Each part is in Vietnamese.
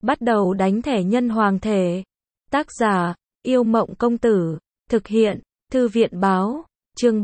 Bắt đầu đánh thẻ nhân hoàng thể. Tác giả, Yêu Mộng Công Tử. Thực hiện, Thư viện Báo. Chương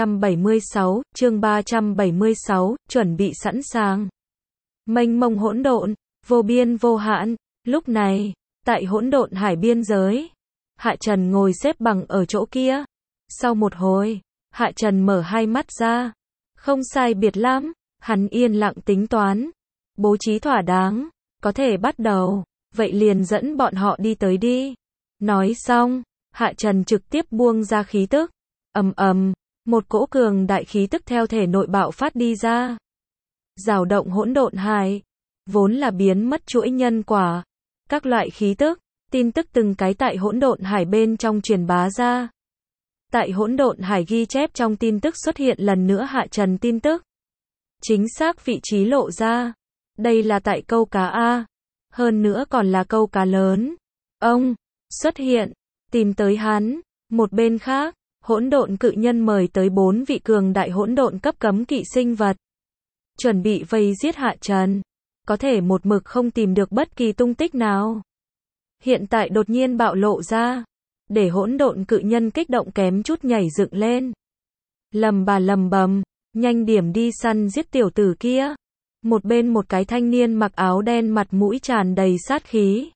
376, chuẩn bị sẵn sàng. Mênh mông hỗn độn, vô biên vô hạn. Lúc này, tại hỗn độn hải biên giới, Hạ Trần ngồi xếp bằng ở chỗ kia. Sau một hồi, Hạ Trần mở hai mắt ra. Không sai biệt lắm, hắn yên lặng tính toán. Bố trí thỏa đáng, có thể bắt đầu, vậy liền dẫn bọn họ đi tới đi. Nói xong, Hạ Trần trực tiếp buông ra khí tức. Ầm ầm, một cỗ cường đại khí tức theo thể nội bạo phát đi ra. Rào động hỗn độn hải, vốn là biến mất chuỗi nhân quả. Các loại khí tức, tin tức từng cái tại hỗn độn hải bên trong truyền bá ra. Tại hỗn độn hải ghi chép trong tin tức xuất hiện lần nữa Hạ Trần tin tức. Chính xác vị trí lộ ra. Đây là tại câu cá A. Hơn nữa còn là câu cá lớn. Ông xuất hiện, tìm tới hắn. Một bên khác, hỗn độn cự nhân mời tới 4 vị cường đại hỗn độn cấp cấm kỵ sinh vật. Chuẩn bị vây giết Hạ Trần. Có thể một mực không tìm được bất kỳ tung tích nào. Hiện tại đột nhiên bạo lộ ra. Để hỗn độn cự nhân kích động kém chút nhảy dựng lên. Lầm bầm, nhanh điểm đi săn giết tiểu tử kia. Một bên một cái thanh niên mặc áo đen mặt mũi tràn đầy sát khí.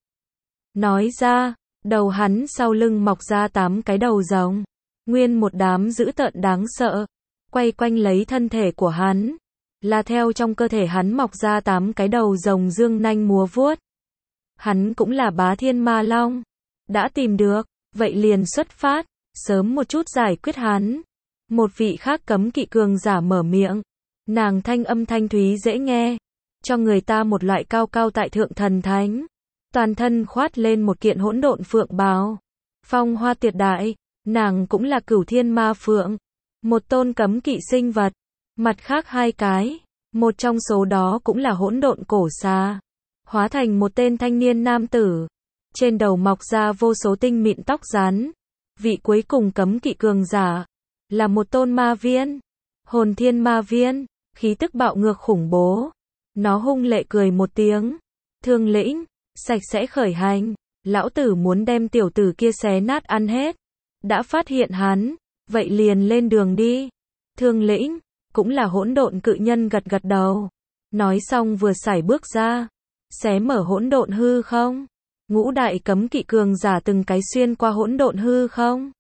Nói ra, đầu hắn sau lưng mọc ra 8 cái đầu rồng. Nguyên một đám dữ tợn đáng sợ. Quay quanh lấy thân thể của hắn. Là theo trong cơ thể hắn mọc ra 8 cái đầu rồng dương nanh múa vuốt. Hắn cũng là Bá Thiên Ma Long. Đã tìm được, vậy liền xuất phát, sớm một chút giải quyết hắn. Một vị khác cấm kỵ cường giả mở miệng. Nàng thanh âm thanh thúy dễ nghe, cho người ta một loại cao cao tại thượng thần thánh. Toàn thân khoát lên một kiện hỗn độn phượng bào. Phong hoa tuyệt đại, nàng cũng là Cửu Thiên Ma Phượng. Một tôn cấm kỵ sinh vật. Mặt khác hai cái, một trong số đó cũng là hỗn độn cổ xà. Hóa thành một tên thanh niên nam tử. Trên đầu mọc ra vô số tinh mịn tóc rắn. Vị cuối cùng cấm kỵ cường giả là một tôn ma viên. Hồn thiên ma viên, khí tức bạo ngược khủng bố. Nó hung lệ cười một tiếng. Thương lĩnh, sạch sẽ khởi hành. Lão tử muốn đem tiểu tử kia xé nát ăn hết. Đã phát hiện hắn, vậy liền lên đường đi. Thương lĩnh, cũng là hỗn độn cự nhân gật gật đầu. Nói xong vừa sải bước ra. Xé mở hỗn độn hư không. Ngũ đại cấm kỵ cường giả từng cái xuyên qua hỗn độn hư không.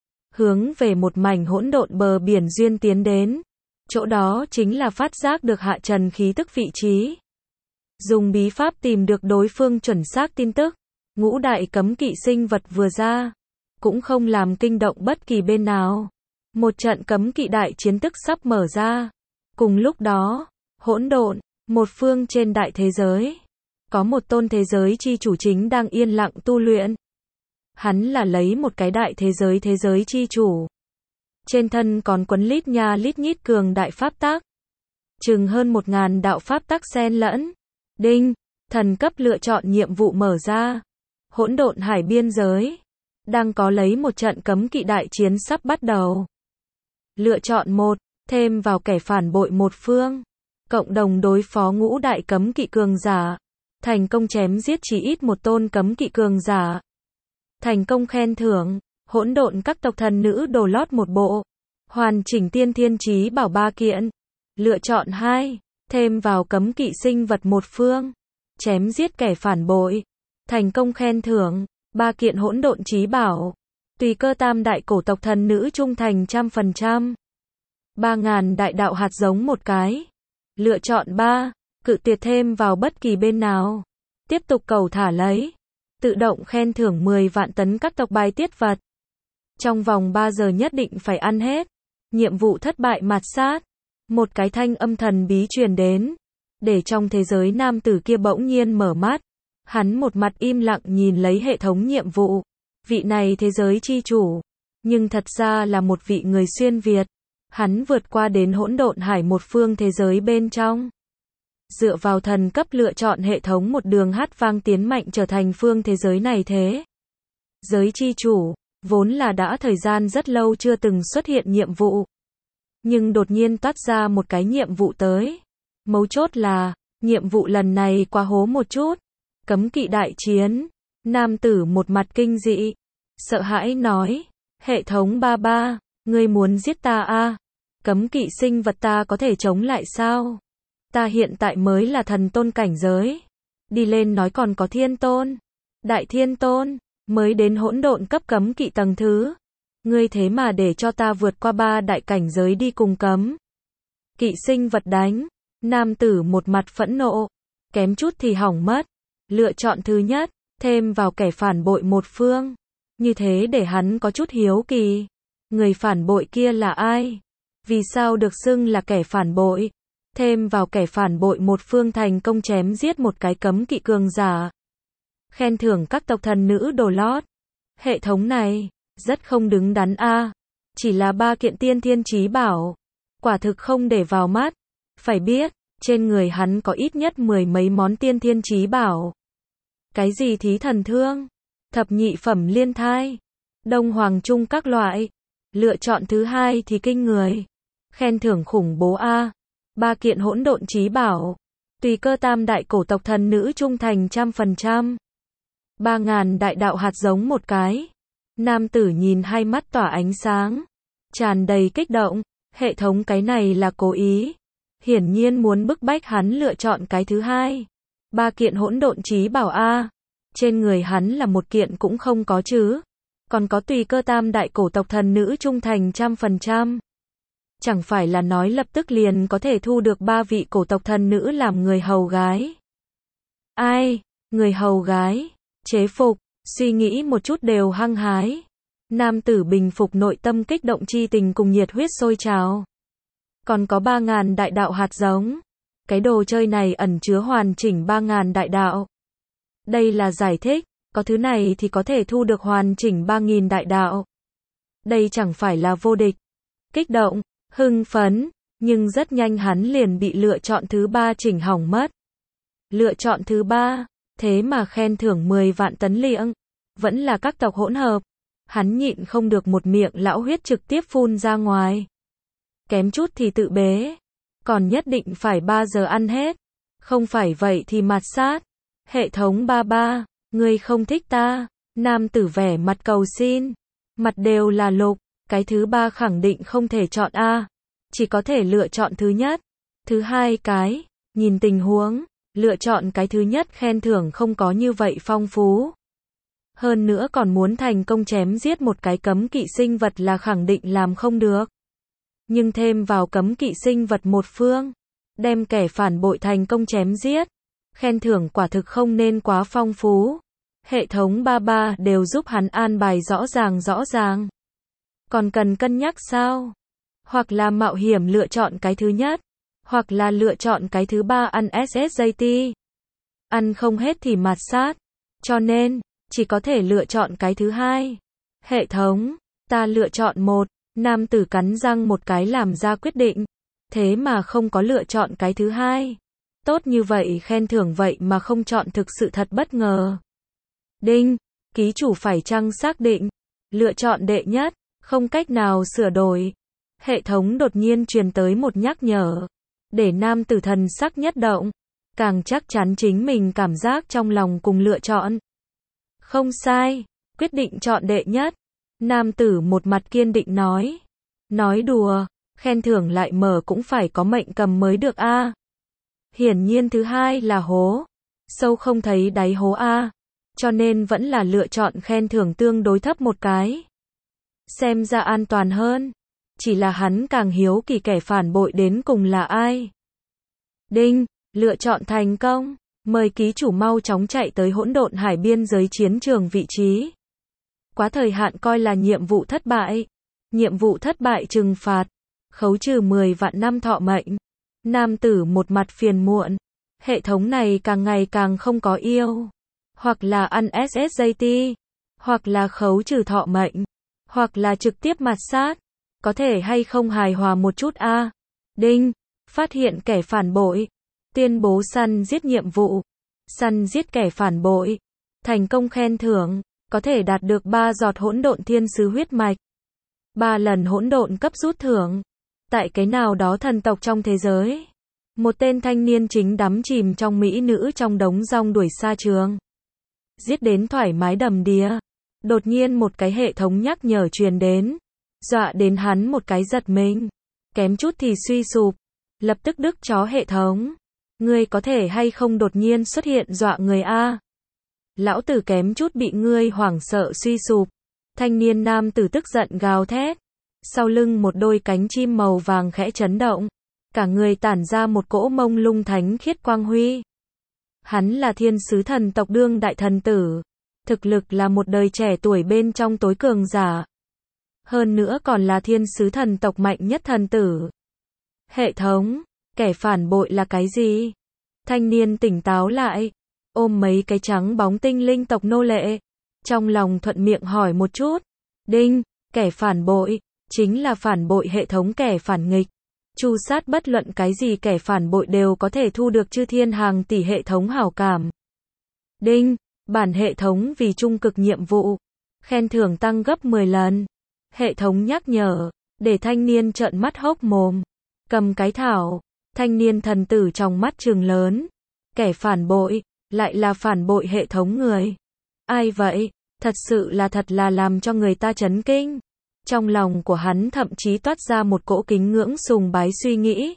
Hướng về một mảnh hỗn độn bờ biển duyên tiến đến. Chỗ đó chính là phát giác được Hạ Trần khí tức vị trí. Dùng bí pháp tìm được đối phương chuẩn xác tin tức. Ngũ đại cấm kỵ sinh vật vừa ra. Cũng không làm kinh động bất kỳ bên nào. Một trận cấm kỵ đại chiến tức sắp mở ra. Cùng lúc đó, hỗn độn, một phương trên đại thế giới. Có một tôn thế giới chi chủ chính đang yên lặng tu luyện. Hắn là lấy một cái đại thế giới chi chủ. Trên thân còn quấn lít nha lít nhít cường đại pháp tắc. Chừng hơn 1000 đạo pháp tắc xen lẫn. Đinh, thần cấp lựa chọn nhiệm vụ mở ra. Hỗn độn hải biên giới. Đang có lấy một trận cấm kỵ đại chiến sắp bắt đầu. Lựa chọn 1, thêm vào kẻ phản bội một phương. Cộng đồng đối phó ngũ đại cấm kỵ cường giả. Thành công chém giết chỉ ít một tôn cấm kỵ cường giả. Thành công khen thưởng, hỗn độn các tộc thần nữ đồ lót một bộ. Hoàn chỉnh tiên thiên chí bảo 3 kiện. Lựa chọn 2, thêm vào cấm kỵ sinh vật một phương. Chém giết kẻ phản bội. Thành công khen thưởng, 3 kiện hỗn độn chí bảo. Tùy cơ tam đại cổ tộc thần nữ trung thành 100%. 3000 đại đạo hạt giống một cái. Lựa chọn 3, cự tuyệt thêm vào bất kỳ bên nào. Tiếp tục cầu thả lấy. Tự động khen thưởng 10 vạn tấn các tộc bài tiết vật. Trong vòng 3 giờ nhất định phải ăn hết. Nhiệm vụ thất bại mạt sát. Một cái thanh âm thần bí truyền đến. Để trong thế giới nam tử kia bỗng nhiên mở mắt. Hắn một mặt im lặng nhìn lấy hệ thống nhiệm vụ. Vị này thế giới chi chủ. Nhưng thật ra là một vị người xuyên Việt. Hắn vượt qua đến hỗn độn hải một phương thế giới bên trong. Dựa vào thần cấp lựa chọn hệ thống một đường hát vang tiến mạnh trở thành phương thế giới này thế. Giới chi chủ, vốn là đã thời gian rất lâu chưa từng xuất hiện nhiệm vụ. Nhưng đột nhiên toát ra một cái nhiệm vụ tới. Mấu chốt là, nhiệm vụ lần này quá hố một chút. Cấm kỵ đại chiến. Nam tử một mặt kinh dị, sợ hãi nói, hệ thống ba ba, ngươi muốn giết ta à? Cấm kỵ sinh vật ta có thể chống lại sao? Ta hiện tại mới là thần tôn cảnh giới. Đi lên nói còn có thiên tôn, đại thiên tôn, mới đến hỗn độn cấp cấm kỵ tầng thứ. Ngươi thế mà để cho ta vượt qua 3 đại cảnh giới đi cùng cấm kỵ sinh vật đánh. Nam tử một mặt phẫn nộ, kém chút thì hỏng mất. Lựa chọn thứ nhất, thêm vào kẻ phản bội một phương. Như thế để hắn có chút hiếu kỳ. Người phản bội kia là ai? Vì sao được xưng là kẻ phản bội? Thêm vào kẻ phản bội một phương thành công chém giết một cái cấm kỵ cường giả. Khen thưởng các tộc thần nữ đồ lót. Hệ thống này, rất không đứng đắn a. Chỉ là 3 kiện tiên thiên chí bảo. Quả thực không để vào mắt. Phải biết, trên người hắn có ít nhất 10 mấy món tiên thiên chí bảo. Cái gì thí thần thương, thập nhị phẩm liên thai, đông hoàng trung các loại. Lựa chọn thứ hai thì kinh người. Khen thưởng khủng bố a. 3 kiện hỗn độn chí bảo. Tùy cơ tam đại cổ tộc thần nữ trung thành 100%. 3.000 đại đạo hạt giống một cái. Nam tử nhìn hai mắt tỏa ánh sáng, tràn đầy kích động. Hệ thống cái này là cố ý. Hiển nhiên muốn bức bách hắn lựa chọn cái thứ hai. 3 kiện hỗn độn chí bảo a. Trên người hắn là một kiện cũng không có chứ. Còn có tùy cơ tam đại cổ tộc thần nữ trung thành 100%. Chẳng phải là nói lập tức liền có thể thu được 3 vị cổ tộc thần nữ làm người hầu gái. Ai, người hầu gái, chế phục, suy nghĩ một chút đều hăng hái. Nam tử bình phục nội tâm kích động chi tình cùng nhiệt huyết sôi trào. Còn có 3.000 đại đạo hạt giống. Cái đồ chơi này ẩn chứa hoàn chỉnh 3.000 đại đạo. Đây là giải thích, có thứ này thì có thể thu được hoàn chỉnh 3.000 đại đạo. Đây chẳng phải là vô địch. Kích động, hưng phấn, nhưng rất nhanh hắn liền bị lựa chọn thứ 3 chỉnh hỏng mất. Lựa chọn thứ 3, thế mà khen thưởng 10 vạn tấn liệng, vẫn là các tộc hỗn hợp. Hắn nhịn không được một miệng lão huyết trực tiếp phun ra ngoài. Kém chút thì tự bế, còn nhất định phải 3 giờ ăn hết, không phải vậy thì mạt sát. Hệ thống ba ba, ngươi không thích ta. Nam tử vẻ mặt cầu xin, mặt đều là lục. Cái thứ 3 khẳng định không thể chọn a, chỉ có thể lựa chọn thứ nhất. Thứ hai cái, nhìn tình huống, lựa chọn cái thứ nhất khen thưởng không có như vậy phong phú. Hơn nữa còn muốn thành công chém giết một cái cấm kỵ sinh vật là khẳng định làm không được. Nhưng thêm vào cấm kỵ sinh vật một phương, đem kẻ phản bội thành công chém giết, khen thưởng quả thực không nên quá phong phú. Hệ thống ba ba đều giúp hắn an bài rõ ràng. Còn cần cân nhắc sao? Hoặc là mạo hiểm lựa chọn cái thứ nhất, hoặc là lựa chọn cái thứ 3 ăn SSJT. Ăn không hết thì mạt sát. Cho nên, chỉ có thể lựa chọn cái thứ hai. Hệ thống, ta lựa chọn 1. Nam tử cắn răng một cái làm ra quyết định. Thế mà không có lựa chọn cái thứ hai. Tốt như vậy khen thưởng vậy mà không chọn thực sự thật bất ngờ. Đinh, ký chủ phải chăng xác định. Lựa chọn đệ nhất, không cách nào sửa đổi. Hệ thống đột nhiên truyền tới một nhắc nhở. Để nam tử thần sắc nhất động. Càng chắc chắn chính mình cảm giác trong lòng cùng lựa chọn. Không sai, quyết định chọn đệ nhất. Nam tử một mặt kiên định nói. Nói đùa, khen thưởng lại mở cũng phải có mệnh cầm mới được a. Hiển nhiên thứ hai là hố. Sâu không thấy đáy hố a. Cho nên vẫn là lựa chọn khen thưởng tương đối thấp một cái. Xem ra an toàn hơn. Chỉ là hắn càng hiếu kỳ kẻ phản bội đến cùng là ai. Đinh, lựa chọn thành công. Mời ký chủ mau chóng chạy tới hỗn độn hải biên giới chiến trường vị trí. Quá thời hạn coi là nhiệm vụ thất bại. Nhiệm vụ thất bại trừng phạt. Khấu trừ 10 vạn năm thọ mệnh. Nam tử một mặt phiền muộn. Hệ thống này càng ngày càng không có yêu. Hoặc là ăn SSJT. Hoặc là khấu trừ thọ mệnh. Hoặc là trực tiếp mạt sát. Có thể hay không hài hòa một chút a? Đinh, phát hiện kẻ phản bội. Tuyên bố săn giết nhiệm vụ. Săn giết kẻ phản bội. Thành công khen thưởng. Có thể đạt được 3 giọt hỗn độn thiên sứ huyết mạch. 3 lần hỗn độn cấp rút thưởng. Tại cái nào đó thần tộc trong thế giới. Một tên thanh niên chính đắm chìm trong mỹ nữ trong đống rong đuổi xa trường. Giết đến thoải mái đầm đìa. Đột nhiên một cái hệ thống nhắc nhở truyền đến. Dọa đến hắn một cái giật mình. Kém chút thì suy sụp. Lập tức đứt chó hệ thống. Ngươi có thể hay không đột nhiên xuất hiện dọa người a? Lão tử kém chút bị ngươi hoảng sợ suy sụp. Thanh niên nam tử tức giận gào thét. Sau lưng một đôi cánh chim màu vàng khẽ chấn động. Cả người tản ra một cỗ mông lung thánh khiết quang huy. Hắn là thiên sứ thần tộc đương đại thần tử. Thực lực là một đời trẻ tuổi bên trong tối cường giả. Hơn nữa còn là thiên sứ thần tộc mạnh nhất thần tử. Hệ thống, kẻ phản bội là cái gì? Thanh niên tỉnh táo lại, ôm mấy cái trắng bóng tinh linh tộc nô lệ. Trong lòng thuận miệng hỏi một chút. Đinh, kẻ phản bội, chính là phản bội hệ thống kẻ phản nghịch. Tru sát bất luận cái gì kẻ phản bội đều có thể thu được chư thiên hàng tỷ hệ thống hảo cảm. Đinh, bản hệ thống vì trung cực nhiệm vụ. Khen thưởng tăng gấp 10 lần. Hệ thống nhắc nhở, để thanh niên trợn mắt hốc mồm. Cầm cái thảo, thanh niên thần tử trong mắt trừng lớn. Kẻ phản bội, lại là phản bội hệ thống người. Ai vậy? Thật sự là thật là làm cho người ta chấn kinh. Trong lòng của hắn thậm chí toát ra một cỗ kính ngưỡng sùng bái suy nghĩ.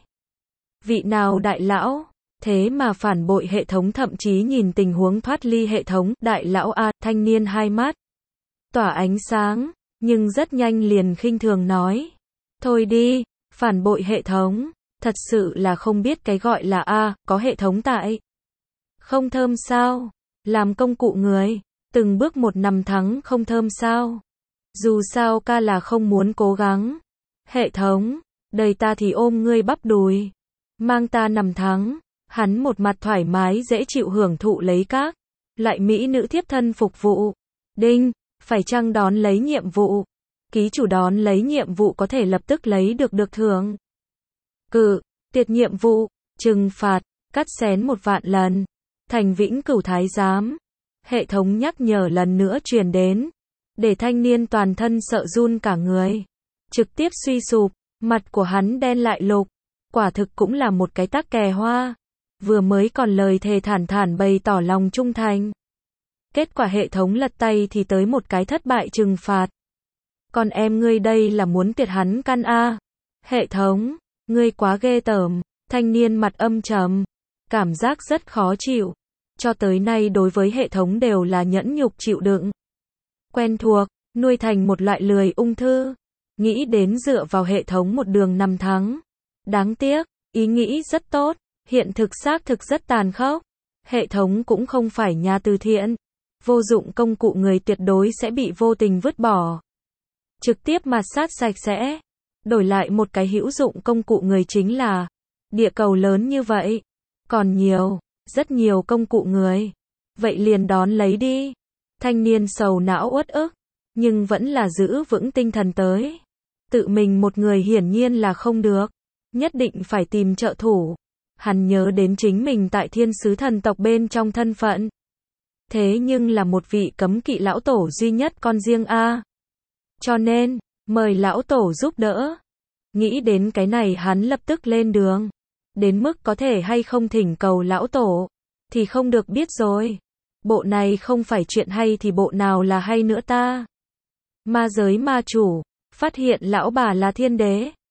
Vị nào đại lão? Thế mà phản bội hệ thống, thậm chí nhìn tình huống thoát ly hệ thống. Đại lão a, thanh niên hai mắt tỏa ánh sáng, nhưng rất nhanh liền khinh thường nói. Thôi đi, phản bội hệ thống, thật sự là không biết cái gọi là a, có hệ thống tại. Không thơm sao? Làm công cụ người, từng bước một năm thắng không thơm sao? Dù sao ca là không muốn cố gắng. Hệ thống, đời ta thì ôm ngươi bắp đùi. Mang ta nằm thắng. Hắn một mặt thoải mái dễ chịu hưởng thụ lấy các loại mỹ nữ thiếp thân phục vụ. Đinh, phải chăng đón lấy nhiệm vụ? Ký chủ đón lấy nhiệm vụ có thể lập tức lấy được thưởng. Cự, tiệt nhiệm vụ, trừng phạt, cắt xén 1.000.000 lần. Thành vĩnh cửu thái giám. Hệ thống nhắc nhở lần nữa truyền đến. Để thanh niên toàn thân sợ run cả người. Trực tiếp suy sụp, mặt của hắn đen lại lục. Quả thực cũng là một cái tắc kè hoa. Vừa mới còn lời thề thản thản bày tỏ lòng trung thành. Kết quả hệ thống lật tay thì tới một cái thất bại trừng phạt. Còn em ngươi đây là muốn tiệt hắn căn a? Hệ thống, ngươi quá ghê tởm. Thanh niên mặt âm trầm, cảm giác rất khó chịu. Cho tới nay đối với hệ thống đều là nhẫn nhục chịu đựng. Quen thuộc, nuôi thành một loại lười ung thư. Nghĩ đến dựa vào hệ thống một đường năm thắng. Đáng tiếc, ý nghĩ rất tốt, hiện thực xác thực rất tàn khốc. Hệ thống cũng không phải nhà từ thiện. Vô dụng công cụ người tuyệt đối sẽ bị vô tình vứt bỏ. Trực tiếp mạt sát sạch sẽ. Đổi lại một cái hữu dụng công cụ người chính là địa cầu lớn như vậy. Còn nhiều, rất nhiều công cụ người. Vậy liền đón lấy đi. Thanh niên sầu não uất ức, nhưng vẫn là giữ vững tinh thần tới. Tự mình một người hiển nhiên là không được. Nhất định phải tìm trợ thủ. Hắn nhớ đến chính mình tại thiên sứ thần tộc bên trong thân phận. Thế nhưng là một vị cấm kỵ lão tổ duy nhất con riêng a. Cho nên, mời lão tổ giúp đỡ. Nghĩ đến cái này hắn lập tức lên đường. Đến mức có thể hay không thỉnh cầu lão tổ, thì không được biết rồi. Bộ này không phải chuyện hay thì bộ nào là hay nữa ta. Ma giới ma chủ, phát hiện lão bà là thiên đế.